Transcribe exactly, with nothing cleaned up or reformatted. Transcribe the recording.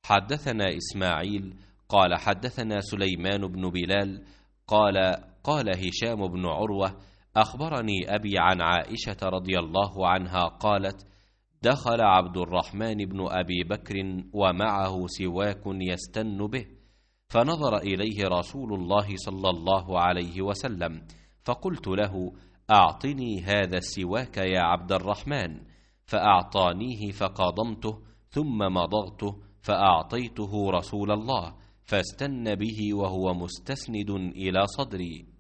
حدثنا إسماعيل قال حدثنا سليمان بن بلال قال قال هشام بن عروة أخبرني أبي عن عائشة رضي الله عنها قالت دخل عبد الرحمن بن أبي بكر ومعه سواك يستن به، فنظر إليه رسول الله صلى الله عليه وسلم، فقلت له أعطني هذا السواك يا عبد الرحمن، فأعطانيه فقضمته ثم مضغته فأعطيته رسول الله، فاستن به وهو مستسند إلى صدري.